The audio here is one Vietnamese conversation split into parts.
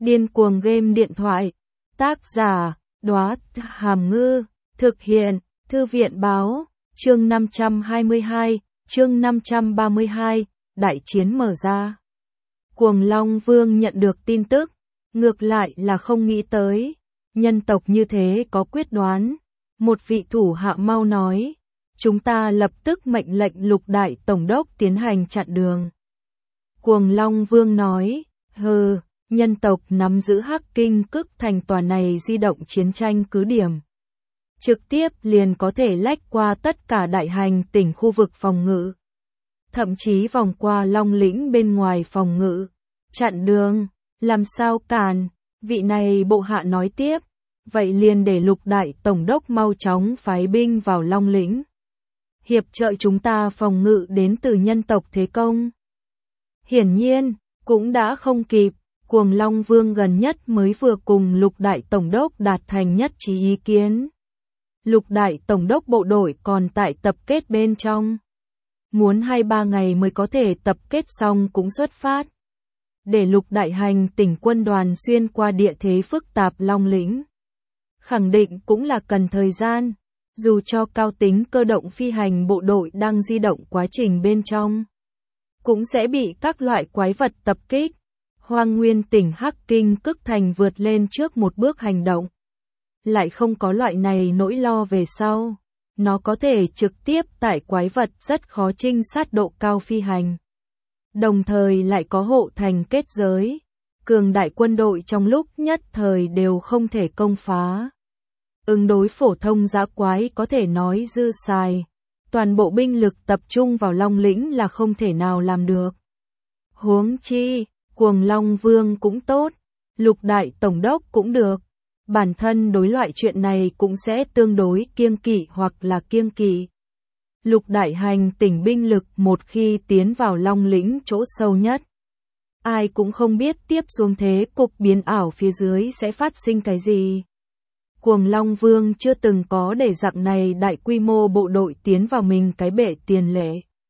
Điên cuồng game điện thoại. Tác giả, Đóa Hàm Ngư. Thực hiện, Thư viện báo. Chương 522, chương 532, đại chiến mở ra. Cuồng Long Vương nhận được tin tức, ngược lại là không nghĩ tới. Nhân tộc như thế có quyết đoán. Một vị thủ hạ mau nói, chúng ta lập tức mệnh lệnh Lục Đại Tổng đốc tiến hành chặn đường. Cuồng Long Vương nói, nhân tộc nắm giữ Hắc Kinh Cức thành tòa này di động chiến tranh cứ điểm. Trực tiếp liền có thể lách qua tất cả đại hành tỉnh khu vực phòng ngự. Thậm chí vòng qua Long Lĩnh bên ngoài phòng ngự. Chặn đường, làm sao cản, vị này bộ hạ nói tiếp. Vậy liền để Lục Đại Tổng đốc mau chóng phái binh vào Long Lĩnh. Hiệp trợ chúng ta phòng ngự đến từ nhân tộc thế công. Hiển nhiên, cũng đã không kịp. Cuồng Long Vương gần nhất mới vừa cùng Lục Đại Tổng đốc đạt thành nhất trí ý kiến. Lục Đại Tổng đốc bộ đội còn tại tập kết bên trong. Muốn 2-3 ngày mới có thể tập kết xong cũng xuất phát. Để Lục Đại hành tỉnh quân đoàn xuyên qua địa thế phức tạp Long Lĩnh. Khẳng định cũng là cần thời gian. Dù cho cao tính cơ động phi hành bộ đội đang di động quá trình bên trong. Cũng sẽ bị các loại quái vật tập kích. Hoang Nguyên tỉnh Hắc Kinh Cức thành vượt lên trước một bước hành động. Lại không có loại này nỗi lo về sau. Nó có thể trực tiếp tải quái vật rất khó trinh sát độ cao phi hành. Đồng thời lại có hộ thành kết giới. Cường đại quân đội trong lúc nhất thời đều không thể công phá. Ứng đối phổ thông dã quái có thể nói dư xài. Toàn bộ binh lực tập trung vào Long Lĩnh là không thể nào làm được. Huống chi, Cuồng Long Vương cũng tốt. Lục Đại Tổng đốc cũng được. Bản thân đối loại chuyện này cũng sẽ tương đối kiêng kỵ hoặc là kiêng kỵ. Lục Đại hành tỉnh binh lực một khi tiến vào Long Lĩnh chỗ sâu nhất. Ai cũng không biết tiếp xuống thế cục biến ảo phía dưới sẽ phát sinh cái gì. Cuồng Long Vương chưa từng có để dạng này đại quy mô bộ đội tiến vào mình cái bể tiền lệ.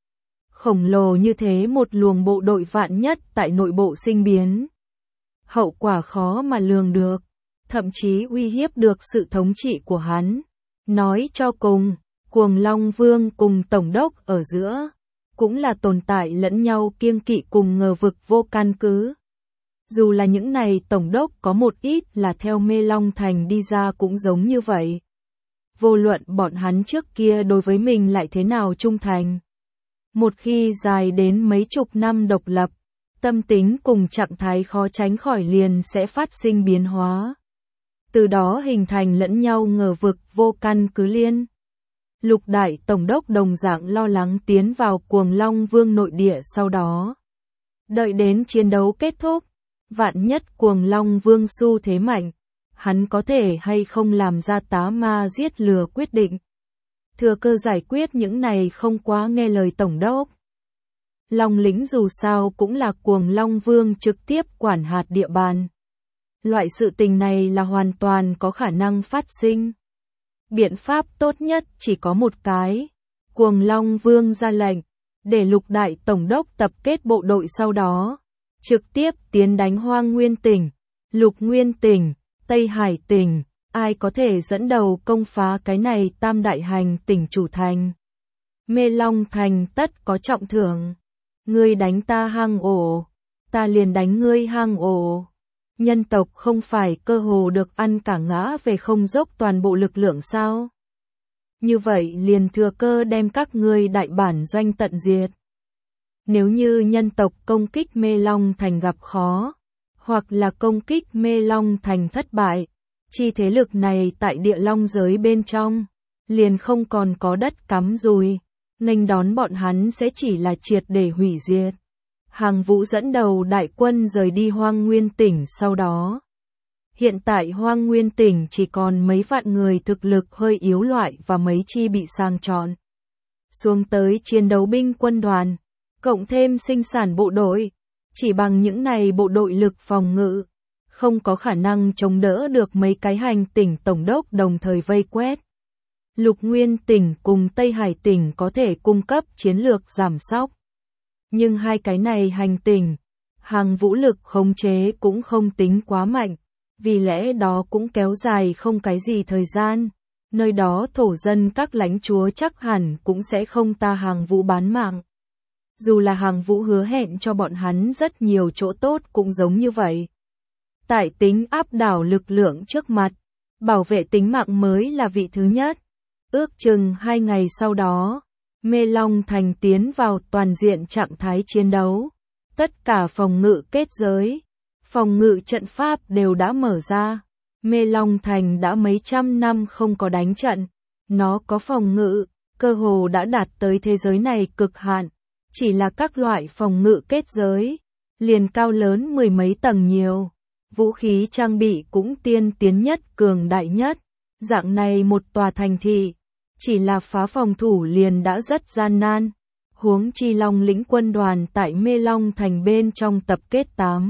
Khổng lồ như thế một luồng bộ đội vạn nhất tại nội bộ sinh biến. Hậu quả khó mà lường được. Thậm chí uy hiếp được sự thống trị của hắn. Nói cho cùng, Cuồng Long Vương cùng Tổng đốc ở giữa, cũng là tồn tại lẫn nhau kiêng kỵ cùng ngờ vực vô căn cứ. Dù là những này Tổng đốc có một ít là theo Mê Long Thành đi ra cũng giống như vậy. Vô luận bọn hắn trước kia đối với mình lại thế nào trung thành. Một khi dài đến mấy chục năm độc lập, tâm tính cùng trạng thái khó tránh khỏi liền sẽ phát sinh biến hóa. Từ đó hình thành lẫn nhau ngờ vực vô căn cứ liên. Lục Đại Tổng đốc đồng dạng lo lắng tiến vào Cuồng Long Vương nội địa sau đó. Đợi đến chiến đấu kết thúc, vạn nhất Cuồng Long Vương xu thế mạnh, hắn có thể hay không làm ra tá ma giết lừa quyết định. Thừa cơ giải quyết những này không quá nghe lời Tổng đốc. Long Lĩnh dù sao cũng là Cuồng Long Vương trực tiếp quản hạt địa bàn. Loại sự tình này là hoàn toàn có khả năng phát sinh. Biện pháp tốt nhất chỉ có một cái. Cuồng Long Vương ra lệnh, để Lục Đại Tổng đốc tập kết bộ đội sau đó. Trực tiếp tiến đánh Hoang Nguyên tỉnh, Lục Nguyên tỉnh, Tây Hải tỉnh. Ai có thể dẫn đầu công phá cái này tam đại hành tỉnh chủ thành. Mê Long Thành tất có trọng thưởng. Ngươi đánh ta hang ổ, ta liền đánh ngươi hang ổ. Nhân tộc không phải cơ hồ được ăn cả ngã về không dốc toàn bộ lực lượng sao? Như vậy liền thừa cơ đem các ngươi đại bản doanh tận diệt. Nếu như nhân tộc công kích Mê Long Thành gặp khó, hoặc là công kích Mê Long Thành thất bại, chi thế lực này tại địa long giới bên trong, liền không còn có đất cắm rùi, nghênh đón bọn hắn sẽ chỉ là triệt để hủy diệt. Hàng Vũ dẫn đầu đại quân rời đi Hoang Nguyên tỉnh sau đó. Hiện tại Hoang Nguyên tỉnh chỉ còn mấy vạn người thực lực hơi yếu loại và mấy chi bị sang chọn. Xuống tới chiến đấu binh quân đoàn, cộng thêm sinh sản bộ đội, chỉ bằng những này bộ đội lực phòng ngự, không có khả năng chống đỡ được mấy cái hành tỉnh tổng đốc đồng thời vây quét. Lục Nguyên tỉnh cùng Tây Hải tỉnh có thể cung cấp chiến lược giảm sóc. Nhưng hai cái này hành tỉnh, Hàng vũ lực khống chế cũng không tính quá mạnh, vì lẽ đó cũng kéo dài không cái gì thời gian. Nơi đó thổ dân các lãnh chúa chắc hẳn cũng sẽ không ta Hàng vũ bán mạng. Dù là Hàng vũ hứa hẹn cho bọn hắn rất nhiều chỗ tốt cũng giống như vậy. Tại tính áp đảo lực lượng trước mặt, bảo vệ tính mạng mới là vị thứ nhất. Ước chừng 2 ngày sau đó, Mê Long Thành tiến vào toàn diện trạng thái chiến đấu. Tất cả phòng ngự kết giới, phòng ngự trận pháp đều đã mở ra. Mê Long Thành đã mấy trăm năm không có đánh trận. Nó có phòng ngự, cơ hồ đã đạt tới thế giới này cực hạn. Chỉ là các loại phòng ngự kết giới, liền cao lớn 10 mấy tầng nhiều. Vũ khí trang bị cũng tiên tiến nhất, cường đại nhất. Dạng này một tòa thành thị, chỉ là phá phòng thủ liền đã rất gian nan. Huống chi Long lĩnh quân đoàn tại Mê Long Thành bên trong tập kết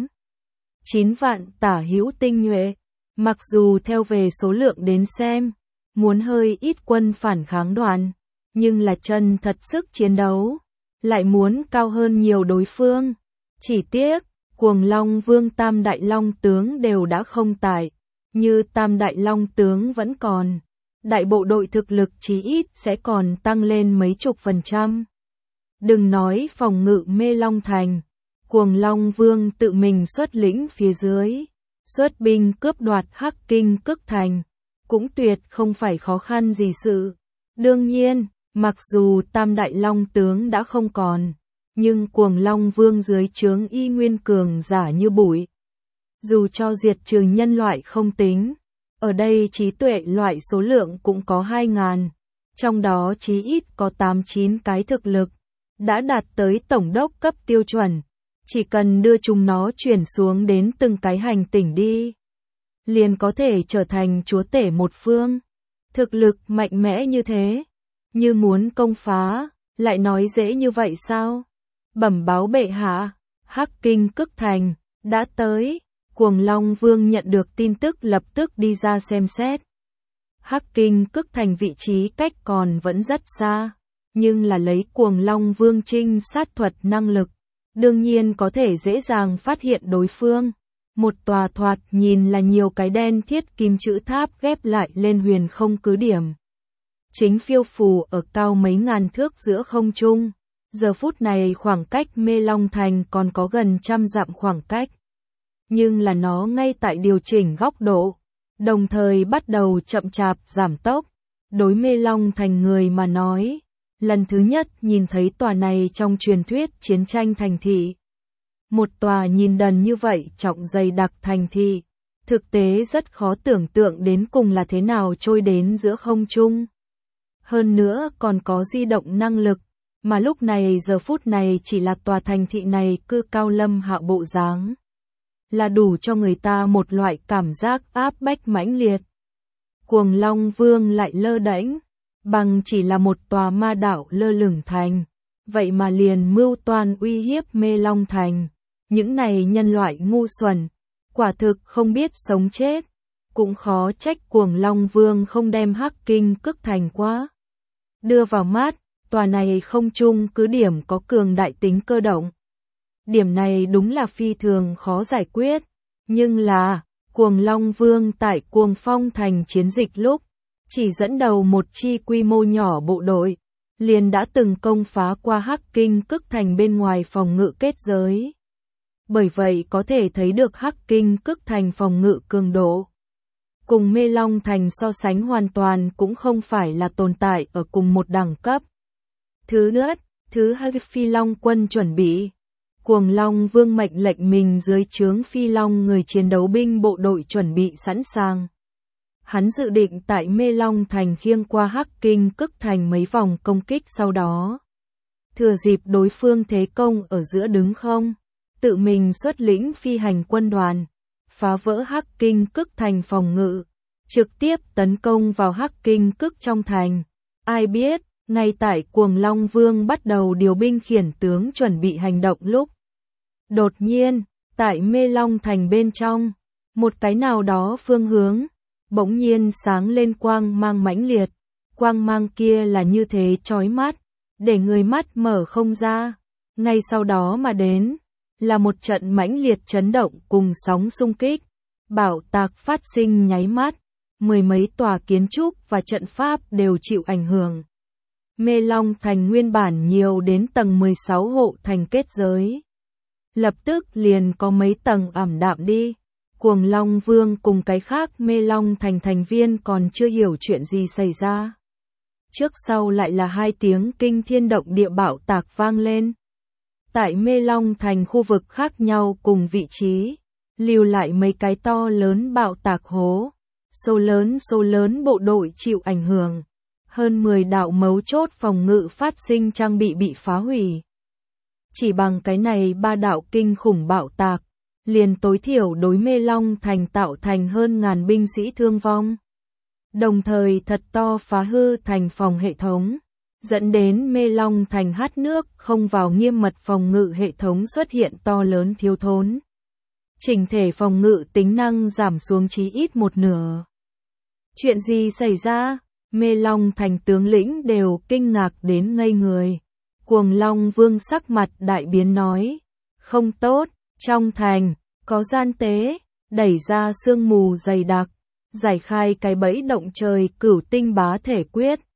8-9 vạn tả hữu tinh nhuệ. Mặc dù theo về số lượng đến xem, muốn hơi ít quân phản kháng đoàn, nhưng là chân thật sức chiến đấu, lại muốn cao hơn nhiều đối phương. Chỉ tiếc, Cuồng Long Vương Tam Đại Long tướng đều đã không tại, như Tam Đại Long tướng vẫn còn. Đại bộ đội thực lực chí ít sẽ còn tăng lên mấy chục %. Đừng nói phòng ngự Mê Long Thành, Cuồng Long Vương tự mình xuất lĩnh phía dưới, xuất binh cướp đoạt Hắc Kinh Cức Thành, cũng tuyệt không phải khó khăn gì sự. Đương nhiên, mặc dù Tam Đại Long tướng đã không còn, nhưng Cuồng Long Vương dưới trướng y nguyên cường giả như bụi. Dù cho diệt trừ nhân loại không tính, ở đây trí tuệ loại số lượng cũng có 2.000, trong đó chí ít có 8-9 cái thực lực đã đạt tới tổng đốc cấp tiêu chuẩn. Chỉ cần đưa chúng nó chuyển xuống đến từng cái hành tỉnh đi, liền có thể trở thành chúa tể một phương. Thực lực mạnh mẽ như thế, như muốn công phá, lại nói dễ như vậy sao? Bẩm báo bệ hạ, Hắc Kinh Cức Thành đã tới. Cuồng Long Vương nhận được tin tức lập tức đi ra xem xét. Hắc Kinh Cức Thành vị trí cách còn vẫn rất xa, nhưng là lấy Cuồng Long Vương trinh sát thuật năng lực, đương nhiên có thể dễ dàng phát hiện đối phương. Một tòa thoạt nhìn là nhiều cái đen thiết kim chữ tháp ghép lại lên huyền không cứ điểm. Chính phiêu phù ở cao mấy ngàn thước giữa không trung. Giờ phút này khoảng cách Mê Long Thành còn có gần 100 dặm khoảng cách. Nhưng là nó ngay tại điều chỉnh góc độ, đồng thời bắt đầu chậm chạp giảm tốc. Đối Mê Long Thành người mà nói, lần thứ nhất nhìn thấy tòa này trong truyền thuyết chiến tranh thành thị. Một tòa nhìn đần như vậy trọng dày đặc thành thị, thực tế rất khó tưởng tượng đến cùng là thế nào trôi đến giữa không trung. Hơn nữa còn có di động năng lực, mà lúc này giờ phút này chỉ là tòa thành thị này cư cao lâm hạ bộ dáng, là đủ cho người ta một loại cảm giác áp bách mãnh liệt. Cuồng Long Vương lại lơ đễnh, bằng chỉ là một tòa ma đảo lơ lửng thành, vậy mà liền mưu toan uy hiếp Mê Long Thành. Những này nhân loại ngu xuẩn, quả thực không biết sống chết, cũng khó trách Cuồng Long Vương không đem Hắc Kinh Cức Thành quá đưa vào mắt. Tòa này không trung cứ điểm có cường đại tính cơ động. Điểm này đúng là phi thường khó giải quyết, nhưng là Cuồng Long Vương tại Cuồng Phong Thành chiến dịch lúc chỉ dẫn đầu một chi quy mô nhỏ bộ đội, liền đã từng công phá qua Hắc Kinh Cức Thành bên ngoài phòng ngự kết giới. Bởi vậy có thể thấy được Hắc Kinh Cức Thành phòng ngự cường độ cùng Mê Long Thành so sánh hoàn toàn cũng không phải là tồn tại ở cùng một đẳng cấp. Thứ hai Phi Long quân chuẩn bị. Cuồng Long Vương mệnh lệnh mình dưới trướng Phi Long người chiến đấu binh bộ đội chuẩn bị sẵn sàng. Hắn dự định tại Mê Long Thành khiêng qua Hắc Kinh Cức Thành mấy vòng công kích sau đó. Thừa dịp đối phương thế công ở giữa đứng không, tự mình xuất lĩnh phi hành quân đoàn, phá vỡ Hắc Kinh Cức Thành phòng ngự, trực tiếp tấn công vào Hắc Kinh Cức trong thành. Ai biết, ngay tại Cuồng Long Vương bắt đầu điều binh khiển tướng chuẩn bị hành động lúc, đột nhiên, tại Mê Long Thành bên trong, một cái nào đó phương hướng, bỗng nhiên sáng lên quang mang mãnh liệt. Quang mang kia là như thế chói mắt, để người mắt mở không ra. Ngay sau đó mà đến, là một trận mãnh liệt chấn động cùng sóng xung kích. Bạo tạc phát sinh nháy mắt, mười mấy tòa kiến trúc và trận pháp đều chịu ảnh hưởng. Mê Long Thành nguyên bản nhiều đến tầng 16 hộ thành kết giới. Lập tức liền có mấy tầng ảm đạm đi. Cuồng Long Vương cùng cái khác Mê Long Thành thành viên còn chưa hiểu chuyện gì xảy ra. Trước sau lại là 2 tiếng kinh thiên động địa bạo tạc vang lên. Tại Mê Long Thành khu vực khác nhau cùng vị trí, lưu lại mấy cái to lớn bạo tạc hố. Số lớn bộ đội chịu ảnh hưởng. Hơn 10 đạo mấu chốt phòng ngự phát sinh trang bị phá hủy. Chỉ bằng cái này 3 đạo kinh khủng bạo tạc, liền tối thiểu đối Mê Long Thành tạo thành hơn ngàn binh sĩ thương vong. Đồng thời thật to phá hư thành phòng hệ thống, dẫn đến Mê Long Thành hát nước không vào nghiêm mật phòng ngự hệ thống xuất hiện to lớn thiếu thốn. Chỉnh thể phòng ngự tính năng giảm xuống chí ít một nửa. Chuyện gì xảy ra? Mê Long Thành tướng lĩnh đều kinh ngạc đến ngây người. Cuồng Long Vương sắc mặt đại biến nói, không tốt, trong thành, có gian tế, đẩy ra sương mù dày đặc, giải khai cái bẫy động trời cửu tinh bá thể quyết.